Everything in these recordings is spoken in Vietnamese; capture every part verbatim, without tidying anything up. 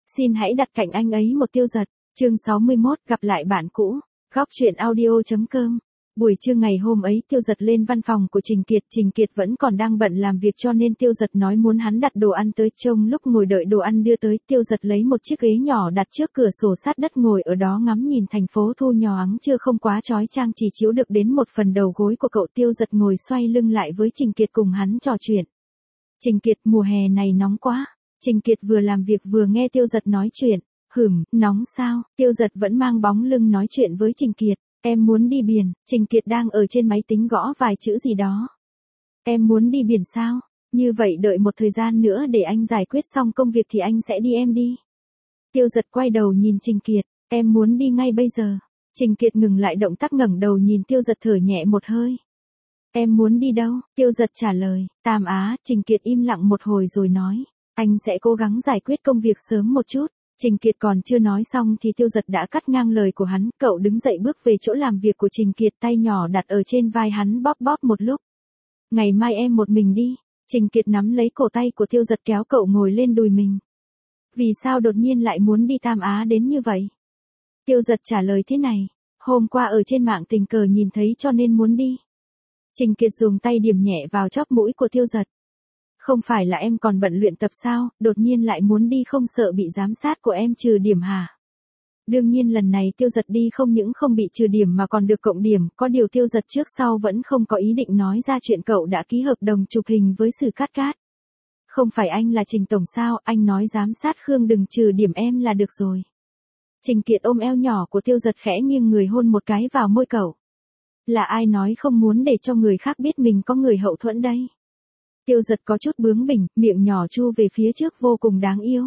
Xin hãy đặt cạnh anh ấy một Tiêu Dật. Chương sáu mươi mốt, gặp lại bạn cũ. Góc truyện audio.com. Buổi trưa ngày hôm ấy Tiêu Dật lên văn phòng của Trình Kiệt, Trình Kiệt vẫn còn đang bận làm việc cho nên Tiêu Dật nói muốn hắn đặt đồ ăn tới. Trong lúc ngồi đợi đồ ăn đưa tới, Tiêu Dật lấy một chiếc ghế nhỏ đặt trước cửa sổ sát đất ngồi ở đó ngắm nhìn thành phố thu nhoáng chưa không quá chói chang, chỉ chiếu được đến một phần đầu gối của cậu. Tiêu Dật ngồi xoay lưng lại với Trình Kiệt cùng hắn trò chuyện. Trình Kiệt, mùa hè này nóng quá. Trình Kiệt vừa làm việc vừa nghe Tiêu Dật nói chuyện. Hửm, nóng sao? Tiêu Dật vẫn mang bóng lưng nói chuyện với Trình Kiệt. Em muốn đi biển. Trình Kiệt đang ở trên máy tính gõ vài chữ gì đó. Em muốn đi biển sao? Như vậy đợi một thời gian nữa để anh giải quyết xong công việc thì anh sẽ đi, em đi. Tiêu Dật quay đầu nhìn Trình Kiệt. Em muốn đi ngay bây giờ. Trình Kiệt ngừng lại động tác ngẩng đầu nhìn Tiêu Dật thở nhẹ một hơi. Em muốn đi đâu? Tiêu Dật trả lời. Tam Á. Trình Kiệt im lặng một hồi rồi nói. Anh sẽ cố gắng giải quyết công việc sớm một chút. Trình Kiệt còn chưa nói xong thì Tiêu Dật đã cắt ngang lời của hắn. Cậu đứng dậy bước về chỗ làm việc của Trình Kiệt, tay nhỏ đặt ở trên vai hắn bóp bóp một lúc. Ngày mai em một mình đi. Trình Kiệt nắm lấy cổ tay của Tiêu Dật kéo cậu ngồi lên đùi mình. Vì sao đột nhiên lại muốn đi Tam Á đến như vậy? Tiêu Dật trả lời thế này. Hôm qua ở trên mạng tình cờ nhìn thấy cho nên muốn đi. Trình Kiệt dùng tay điểm nhẹ vào chóp mũi của Tiêu Dật. Không phải là em còn bận luyện tập sao, đột nhiên lại muốn đi không sợ bị giám sát của em trừ điểm hả? Đương nhiên lần này Tiêu Dật đi không những không bị trừ điểm mà còn được cộng điểm, có điều Tiêu Dật trước sau vẫn không có ý định nói ra chuyện cậu đã ký hợp đồng chụp hình với Sử Cát Cát. Không phải anh là Trình Tổng sao, anh nói giám sát Khương đừng trừ điểm em là được rồi. Trình Kiệt ôm eo nhỏ của Tiêu Dật khẽ nghiêng người hôn một cái vào môi cậu. Là ai nói không muốn để cho người khác biết mình có người hậu thuẫn đây? Tiêu Dật có chút bướng bỉnh, miệng nhỏ chu về phía trước vô cùng đáng yêu.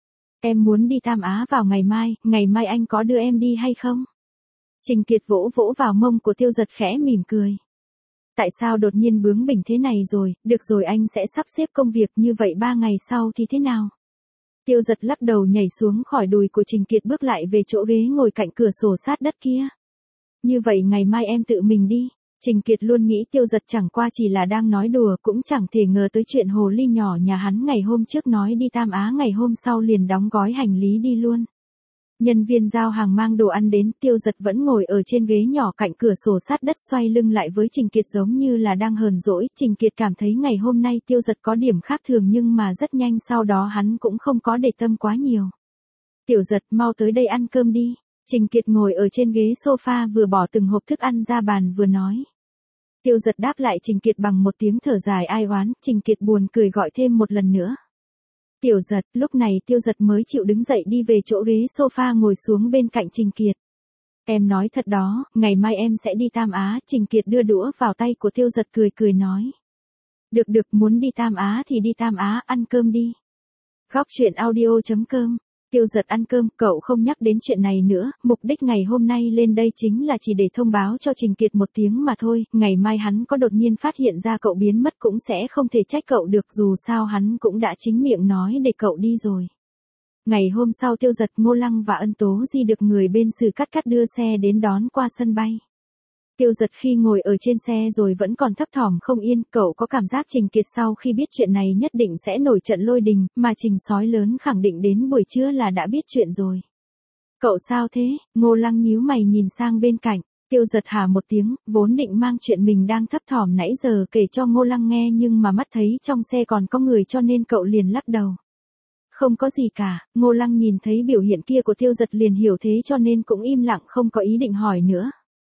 Em muốn đi Tam Á vào ngày mai, ngày mai anh có đưa em đi hay không? Trình Kiệt vỗ vỗ vào mông của Tiêu Dật khẽ mỉm cười. Tại sao đột nhiên bướng bỉnh thế này rồi, được rồi anh sẽ sắp xếp công việc như vậy ba ngày sau thì thế nào? Tiêu Dật lắc đầu nhảy xuống khỏi đùi của Trình Kiệt bước lại về chỗ ghế ngồi cạnh cửa sổ sát đất kia. Như vậy ngày mai em tự mình đi. Trình Kiệt luôn nghĩ Tiêu Dật chẳng qua chỉ là đang nói đùa, cũng chẳng thể ngờ tới chuyện hồ ly nhỏ nhà hắn ngày hôm trước nói đi Tam Á ngày hôm sau liền đóng gói hành lý đi luôn. Nhân viên giao hàng mang đồ ăn đến, Tiêu Dật vẫn ngồi ở trên ghế nhỏ cạnh cửa sổ sát đất xoay lưng lại với Trình Kiệt giống như là đang hờn dỗi. Trình Kiệt cảm thấy ngày hôm nay Tiêu Dật có điểm khác thường nhưng mà rất nhanh sau đó hắn cũng không có để tâm quá nhiều. Tiểu Dật, mau tới đây ăn cơm đi. Trình Kiệt ngồi ở trên ghế sofa vừa bỏ từng hộp thức ăn ra bàn vừa nói. Tiêu Dật đáp lại Trình Kiệt bằng một tiếng thở dài ai oán. Trình Kiệt buồn cười gọi thêm một lần nữa. Tiểu Dật, lúc này Tiêu Dật mới chịu đứng dậy đi về chỗ ghế sofa ngồi xuống bên cạnh Trình Kiệt. Em nói thật đó, ngày mai em sẽ đi Tam Á. Trình Kiệt đưa đũa vào tay của Tiêu Dật cười cười nói. Được được, muốn đi Tam Á thì đi Tam Á, ăn cơm đi. Góc truyện audio.com. Tiêu Dật ăn cơm, cậu không nhắc đến chuyện này nữa, mục đích ngày hôm nay lên đây chính là chỉ để thông báo cho Trình Kiệt một tiếng mà thôi, ngày mai hắn có đột nhiên phát hiện ra cậu biến mất cũng sẽ không thể trách cậu được, dù sao hắn cũng đã chính miệng nói để cậu đi rồi. Ngày hôm sau Tiêu Dật, Ngô Lăng và Ân Tố Di được người bên Sử Cát Cát đưa xe đến đón qua sân bay. Tiêu Dật khi ngồi ở trên xe rồi vẫn còn thấp thỏm không yên, cậu có cảm giác Trình Kiệt sau khi biết chuyện này nhất định sẽ nổi trận lôi đình, mà Trình sói lớn khẳng định đến buổi trưa là đã biết chuyện rồi. Cậu sao thế? Ngô Lăng nhíu mày nhìn sang bên cạnh. Tiêu Dật hả một tiếng, vốn định mang chuyện mình đang thấp thỏm nãy giờ kể cho Ngô Lăng nghe nhưng mà mắt thấy trong xe còn có người cho nên cậu liền lắc đầu. Không có gì cả. Ngô Lăng nhìn thấy biểu hiện kia của Tiêu Dật liền hiểu thế cho nên cũng im lặng không có ý định hỏi nữa.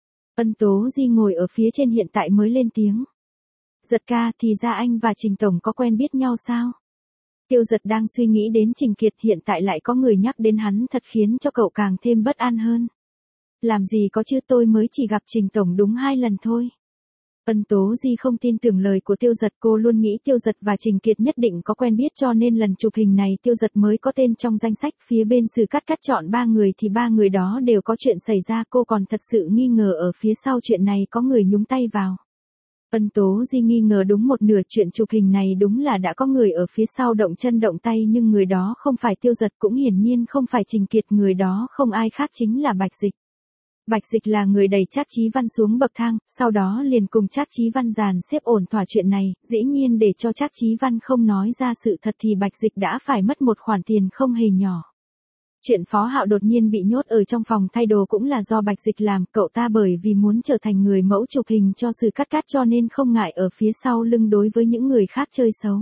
Ân Tố Di ngồi ở phía trên hiện tại mới lên tiếng. Dật ca, thì ra anh và Trình Tổng có quen biết nhau sao? Tiêu Dật đang suy nghĩ đến Trình Kiệt, hiện tại lại có người nhắc đến hắn thật khiến cho cậu càng thêm bất an hơn. Làm gì có chứ, tôi mới chỉ gặp Trình Tổng đúng hai lần thôi. Ân Tố Di không tin tưởng lời của Tiêu Dật, cô luôn nghĩ Tiêu Dật và Trình Kiệt nhất định có quen biết cho nên lần chụp hình này Tiêu Dật mới có tên trong danh sách, phía bên Sử Cát Cát chọn ba người thì ba người đó đều có chuyện xảy ra, cô còn thật sự nghi ngờ ở phía sau chuyện này có người nhúng tay vào. Ân Tố Di nghi ngờ đúng một nửa, chuyện chụp hình này đúng là đã có người ở phía sau động chân động tay nhưng người đó không phải Tiêu Dật cũng hiển nhiên không phải Trình Kiệt, người đó không ai khác chính là Bạch Dịch. Bạch Dịch là người đẩy Trác Chí Văn xuống bậc thang, sau đó liền cùng Trác Chí Văn dàn xếp ổn thỏa chuyện này, dĩ nhiên để cho Trác Chí Văn không nói ra sự thật thì Bạch Dịch đã phải mất một khoản tiền không hề nhỏ. Chuyện Phó Hạo đột nhiên bị nhốt ở trong phòng thay đồ cũng là do Bạch Dịch làm, cậu ta bởi vì muốn trở thành người mẫu chụp hình cho Sử Cát Cát cho nên không ngại ở phía sau lưng đối với những người khác chơi xấu.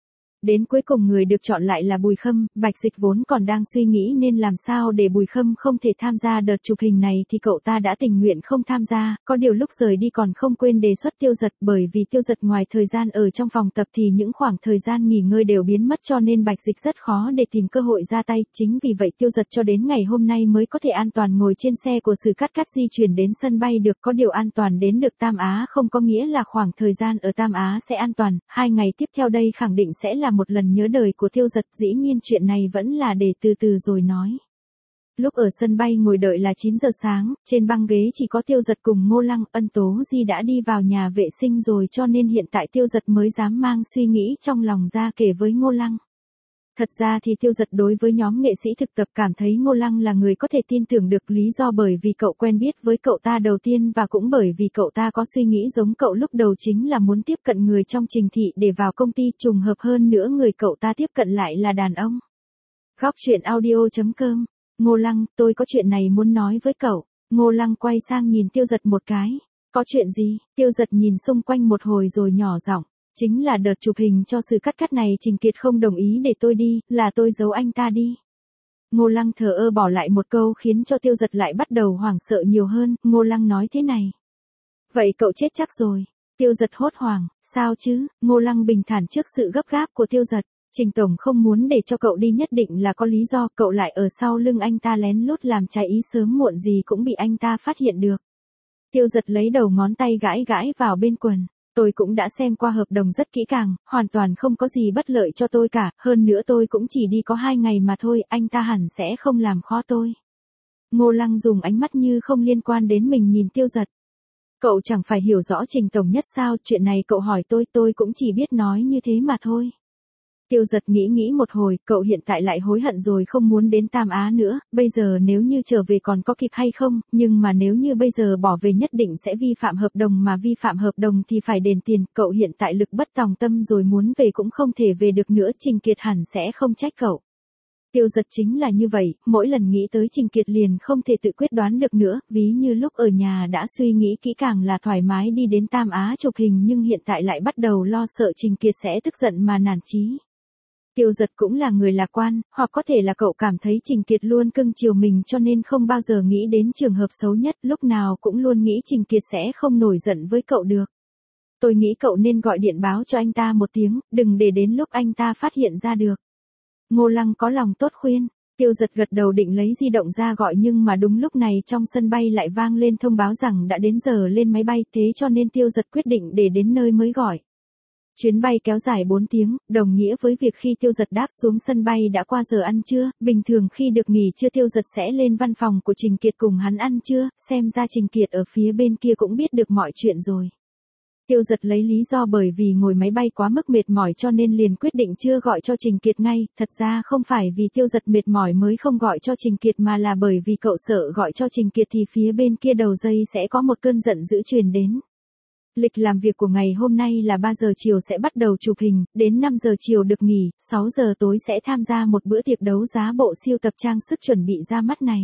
Đến cuối cùng người được chọn lại là Bùi Khâm, Bạch Dịch vốn còn đang suy nghĩ nên làm sao để Bùi Khâm không thể tham gia đợt chụp hình này thì cậu ta đã tình nguyện không tham gia, có điều lúc rời đi còn không quên đề xuất Tiêu Dật, bởi vì Tiêu Dật ngoài thời gian ở trong phòng tập thì những khoảng thời gian nghỉ ngơi đều biến mất cho nên Bạch Dịch rất khó để tìm cơ hội ra tay, chính vì vậy Tiêu Dật cho đến ngày hôm nay mới có thể an toàn ngồi trên xe của Sử Cát Cát di chuyển đến sân bay được, có điều an toàn đến được Tam Á không có nghĩa là khoảng thời gian ở Tam Á sẽ an toàn, hai ngày tiếp theo đây khẳng định sẽ là một lần nhớ đời của Tiêu Dật, dĩ nhiên chuyện này vẫn là để từ từ rồi nói. Lúc ở sân bay ngồi đợi là chín giờ sáng, trên băng ghế chỉ có Tiêu Dật cùng Ngô Lăng, Ân Tố Di đã đi vào nhà vệ sinh rồi cho nên hiện tại Tiêu Dật mới dám mang suy nghĩ trong lòng ra kể với Ngô Lăng. Thật ra thì Tiêu Dật đối với nhóm nghệ sĩ thực tập cảm thấy Ngô Lăng là người có thể tin tưởng được, lý do bởi vì cậu quen biết với cậu ta đầu tiên và cũng bởi vì cậu ta có suy nghĩ giống cậu lúc đầu, chính là muốn tiếp cận người trong Trình thị để vào công ty, trùng hợp hơn nữa người cậu ta tiếp cận lại là đàn ông. Góc truyện audio chấm com. Ngô Lăng, tôi có chuyện này muốn nói với cậu. Ngô Lăng quay sang nhìn Tiêu Dật một cái. Có chuyện gì? Tiêu Dật nhìn xung quanh một hồi rồi nhỏ giọng. Chính là đợt chụp hình cho Sử Cát Cát này Trình Kiệt không đồng ý để tôi đi, là tôi giấu anh ta đi. Ngô Lăng thờ ơ bỏ lại một câu khiến cho Tiêu Dật lại bắt đầu hoảng sợ nhiều hơn, Ngô Lăng nói thế này. Vậy cậu chết chắc rồi. Tiêu Dật hốt hoảng, sao chứ? Ngô Lăng bình thản trước sự gấp gáp của Tiêu Dật. Trình Tổng không muốn để cho cậu đi nhất định là có lý do, cậu lại ở sau lưng anh ta lén lút làm trái ý, sớm muộn gì cũng bị anh ta phát hiện được. Tiêu Dật lấy đầu ngón tay gãi gãi vào bên quần. Tôi cũng đã xem qua hợp đồng rất kỹ càng, hoàn toàn không có gì bất lợi cho tôi cả, hơn nữa tôi cũng chỉ đi có hai ngày mà thôi, anh ta hẳn sẽ không làm khó tôi. Ngô Lăng dùng ánh mắt như không liên quan đến mình nhìn Tiêu Dật. Cậu chẳng phải hiểu rõ Trình Tổng nhất sao, chuyện này cậu hỏi tôi, tôi cũng chỉ biết nói như thế mà thôi. Tiêu Dật nghĩ nghĩ một hồi, cậu hiện tại lại hối hận rồi, không muốn đến Tam Á nữa, bây giờ nếu như trở về còn có kịp hay không, nhưng mà nếu như bây giờ bỏ về nhất định sẽ vi phạm hợp đồng, mà vi phạm hợp đồng thì phải đền tiền, cậu hiện tại lực bất tòng tâm rồi, muốn về cũng không thể về được nữa, Trình Kiệt hẳn sẽ không trách cậu. Tiêu Dật chính là như vậy, mỗi lần nghĩ tới Trình Kiệt liền không thể tự quyết đoán được nữa, ví như lúc ở nhà đã suy nghĩ kỹ càng là thoải mái đi đến Tam Á chụp hình, nhưng hiện tại lại bắt đầu lo sợ Trình Kiệt sẽ tức giận mà nản chí. Tiêu Dật cũng là người lạc quan, hoặc có thể là cậu cảm thấy Trình Kiệt luôn cưng chiều mình cho nên không bao giờ nghĩ đến trường hợp xấu nhất, lúc nào cũng luôn nghĩ Trình Kiệt sẽ không nổi giận với cậu được. Tôi nghĩ cậu nên gọi điện báo cho anh ta một tiếng, đừng để đến lúc anh ta phát hiện ra được. Ngô Lăng có lòng tốt khuyên. Tiêu Dật gật đầu định lấy di động ra gọi, nhưng mà đúng lúc này trong sân bay lại vang lên thông báo rằng đã đến giờ lên máy bay, thế cho nên Tiêu Dật quyết định để đến nơi mới gọi. Chuyến bay kéo dài bốn tiếng, đồng nghĩa với việc khi Tiêu Dật đáp xuống sân bay đã qua giờ ăn trưa, bình thường khi được nghỉ trưa Tiêu Dật sẽ lên văn phòng của Trình Kiệt cùng hắn ăn trưa, xem ra Trình Kiệt ở phía bên kia cũng biết được mọi chuyện rồi. Tiêu Dật lấy lý do bởi vì ngồi máy bay quá mức mệt mỏi cho nên liền quyết định chưa gọi cho Trình Kiệt ngay, thật ra không phải vì Tiêu Dật mệt mỏi mới không gọi cho Trình Kiệt mà là bởi vì cậu sợ gọi cho Trình Kiệt thì phía bên kia đầu dây sẽ có một cơn giận dữ truyền đến. Lịch làm việc của ngày hôm nay là ba giờ chiều sẽ bắt đầu chụp hình, đến năm giờ chiều được nghỉ, sáu giờ tối sẽ tham gia một bữa tiệc đấu giá bộ siêu tập trang sức chuẩn bị ra mắt này.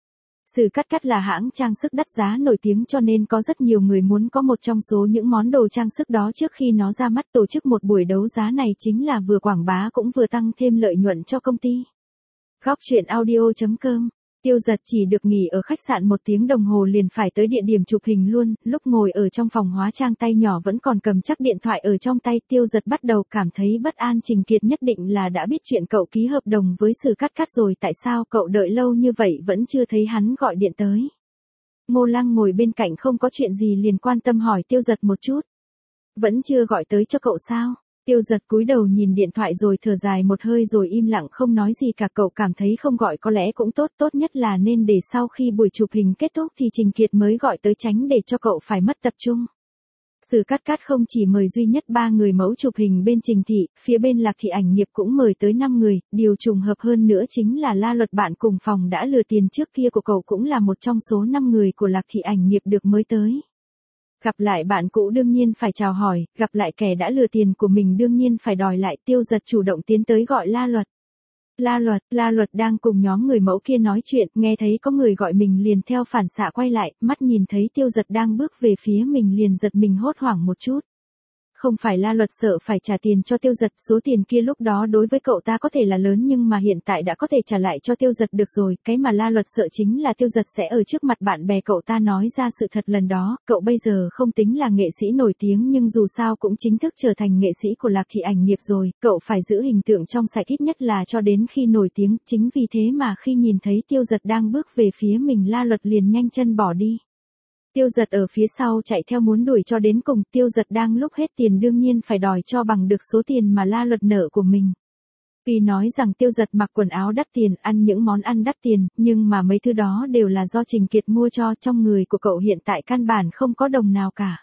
Sử Cát Cát là hãng trang sức đắt giá nổi tiếng cho nên có rất nhiều người muốn có một trong số những món đồ trang sức đó trước khi nó ra mắt. Tổ chức một buổi đấu giá này chính là vừa quảng bá cũng vừa tăng thêm lợi nhuận cho công ty. Góc truyện audio chấm com. Tiêu Dật chỉ được nghỉ ở khách sạn một tiếng đồng hồ liền phải tới địa điểm chụp hình luôn, lúc ngồi ở trong phòng hóa trang tay nhỏ vẫn còn cầm chắc điện thoại ở trong tay, Tiêu Dật bắt đầu cảm thấy bất an. Trình Kiệt nhất định là đã biết chuyện cậu ký hợp đồng với Sử Cát Cát rồi, tại sao cậu đợi lâu như vậy vẫn chưa thấy hắn gọi điện tới. Ngô Lăng ngồi bên cạnh không có chuyện gì liền quan tâm hỏi Tiêu Dật một chút. Vẫn chưa gọi tới cho cậu sao? Tiêu Dật cúi đầu nhìn điện thoại rồi thở dài một hơi rồi im lặng không nói gì cả. Cậu cảm thấy không gọi có lẽ cũng tốt, tốt nhất là nên để sau khi buổi chụp hình kết thúc thì Trình Kiệt mới gọi tới, tránh để cho cậu phải mất tập trung. Sử Cát Cát không chỉ mời duy nhất ba người mẫu chụp hình bên Trình thị, phía bên Lạc Thị Ảnh Nghiệp cũng mời tới năm người, điều trùng hợp hơn nữa chính là La Luật bạn cùng phòng đã lừa tiền trước kia của cậu cũng là một trong số năm người của Lạc Thị Ảnh Nghiệp được mới tới. Gặp lại bạn cũ đương nhiên phải chào hỏi, gặp lại kẻ đã lừa tiền của mình đương nhiên phải đòi lại. Tiêu Dật chủ động tiến tới gọi La Luật. La Luật, La Luật đang cùng nhóm người mẫu kia nói chuyện, nghe thấy có người gọi mình liền theo phản xạ quay lại, mắt nhìn thấy Tiêu Giật đang bước về phía mình liền giật mình hốt hoảng một chút. Không phải La Luật sợ phải trả tiền cho Tiêu Giật, số tiền kia lúc đó đối với cậu ta có thể là lớn nhưng mà hiện tại đã có thể trả lại cho Tiêu Giật được rồi, cái mà La Luật sợ chính là Tiêu Giật sẽ ở trước mặt bạn bè cậu ta nói ra sự thật lần đó, cậu bây giờ không tính là nghệ sĩ nổi tiếng nhưng dù sao cũng chính thức trở thành nghệ sĩ của Lạc Thị Ảnh Nghiệp rồi, cậu phải giữ hình tượng trong sạch ít nhất là cho đến khi nổi tiếng, chính vì thế mà khi nhìn thấy Tiêu Giật đang bước về phía mình La Luật liền nhanh chân bỏ đi. Tiêu Giật ở phía sau chạy theo muốn đuổi cho đến cùng, Tiêu Giật đang lúc hết tiền đương nhiên phải đòi cho bằng được số tiền mà La Luật nợ của mình. Vì nói rằng Tiêu Giật mặc quần áo đắt tiền, ăn những món ăn đắt tiền, nhưng mà mấy thứ đó đều là do Trình Kiệt mua cho, trong người của cậu hiện tại căn bản không có đồng nào cả.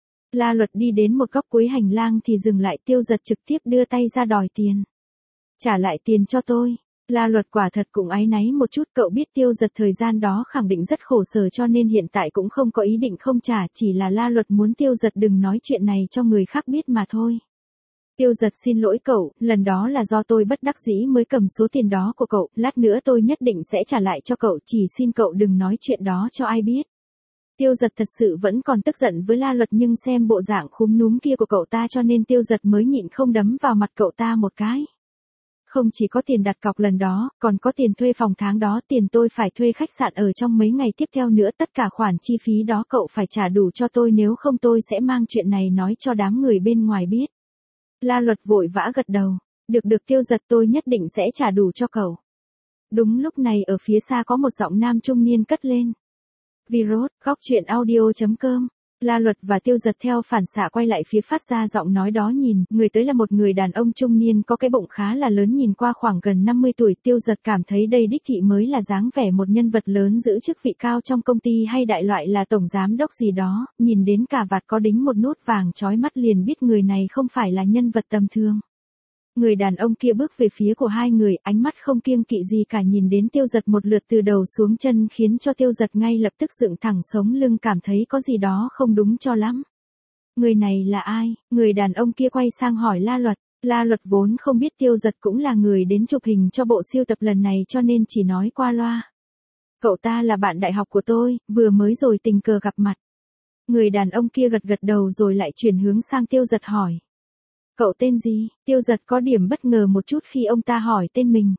La Luật đi đến một góc cuối hành lang thì dừng lại, Tiêu Giật trực tiếp đưa tay ra đòi tiền. Trả lại tiền cho tôi. La Luật quả thật cũng áy náy một chút, cậu biết Tiêu Giật thời gian đó khẳng định rất khổ sở cho nên hiện tại cũng không có ý định không trả, chỉ là La Luật muốn Tiêu Giật đừng nói chuyện này cho người khác biết mà thôi. Tiêu Giật xin lỗi cậu, lần đó là do tôi bất đắc dĩ mới cầm số tiền đó của cậu, lát nữa tôi nhất định sẽ trả lại cho cậu, chỉ xin cậu đừng nói chuyện đó cho ai biết. Tiêu Giật thật sự vẫn còn tức giận với La Luật nhưng xem bộ dạng khúm núm kia của cậu ta cho nên Tiêu Giật mới nhịn không đấm vào mặt cậu ta một cái. Không chỉ có tiền đặt cọc lần đó, còn có tiền thuê phòng tháng đó, tiền tôi phải thuê khách sạn ở trong mấy ngày tiếp theo nữa, tất cả khoản chi phí đó cậu phải trả đủ cho tôi nếu không tôi sẽ mang chuyện này nói cho đám người bên ngoài biết. La Luật vội vã gật đầu, được được Tiêu Giật tôi nhất định sẽ trả đủ cho cậu. Đúng lúc này ở phía xa có một giọng nam trung niên cất lên. Virus, góc truyện audio chấm com. La Luật và Tiêu Giật theo phản xạ quay lại phía phát ra giọng nói đó nhìn, người tới là một người đàn ông trung niên có cái bụng khá là lớn nhìn qua khoảng gần năm mươi tuổi, Tiêu Giật cảm thấy đây đích thị mới là dáng vẻ một nhân vật lớn giữ chức vị cao trong công ty hay đại loại là tổng giám đốc gì đó, nhìn đến cà vạt có đính một nút vàng chói mắt liền biết người này không phải là nhân vật tầm thường. Người đàn ông kia bước về phía của hai người, ánh mắt không kiêng kỵ gì cả nhìn đến Tiêu Giật một lượt từ đầu xuống chân khiến cho Tiêu Giật ngay lập tức dựng thẳng sống lưng cảm thấy có gì đó không đúng cho lắm. Người này là ai? Người đàn ông kia quay sang hỏi La Luật. La Luật vốn không biết Tiêu Giật cũng là người đến chụp hình cho bộ siêu tập lần này cho nên chỉ nói qua loa. Cậu ta là bạn đại học của tôi, vừa mới rồi tình cờ gặp mặt. Người đàn ông kia gật gật đầu rồi lại chuyển hướng sang Tiêu Giật hỏi. Cậu tên gì? Tiêu Giật có điểm bất ngờ một chút khi ông ta hỏi tên mình.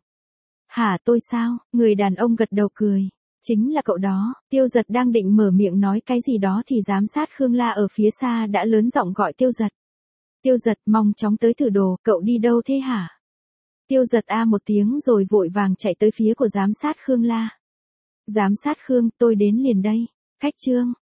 Hả tôi sao? Người đàn ông gật đầu cười. Chính là cậu đó. Tiêu Giật đang định mở miệng nói cái gì đó thì giám sát Khương La ở phía xa đã lớn giọng gọi Tiêu Giật. Tiêu Giật mau chóng tới thử đồ, cậu đi đâu thế hả? Tiêu Giật a một tiếng rồi vội vàng chạy tới phía của giám sát Khương La. Giám sát Khương, tôi đến liền đây. Khách trương,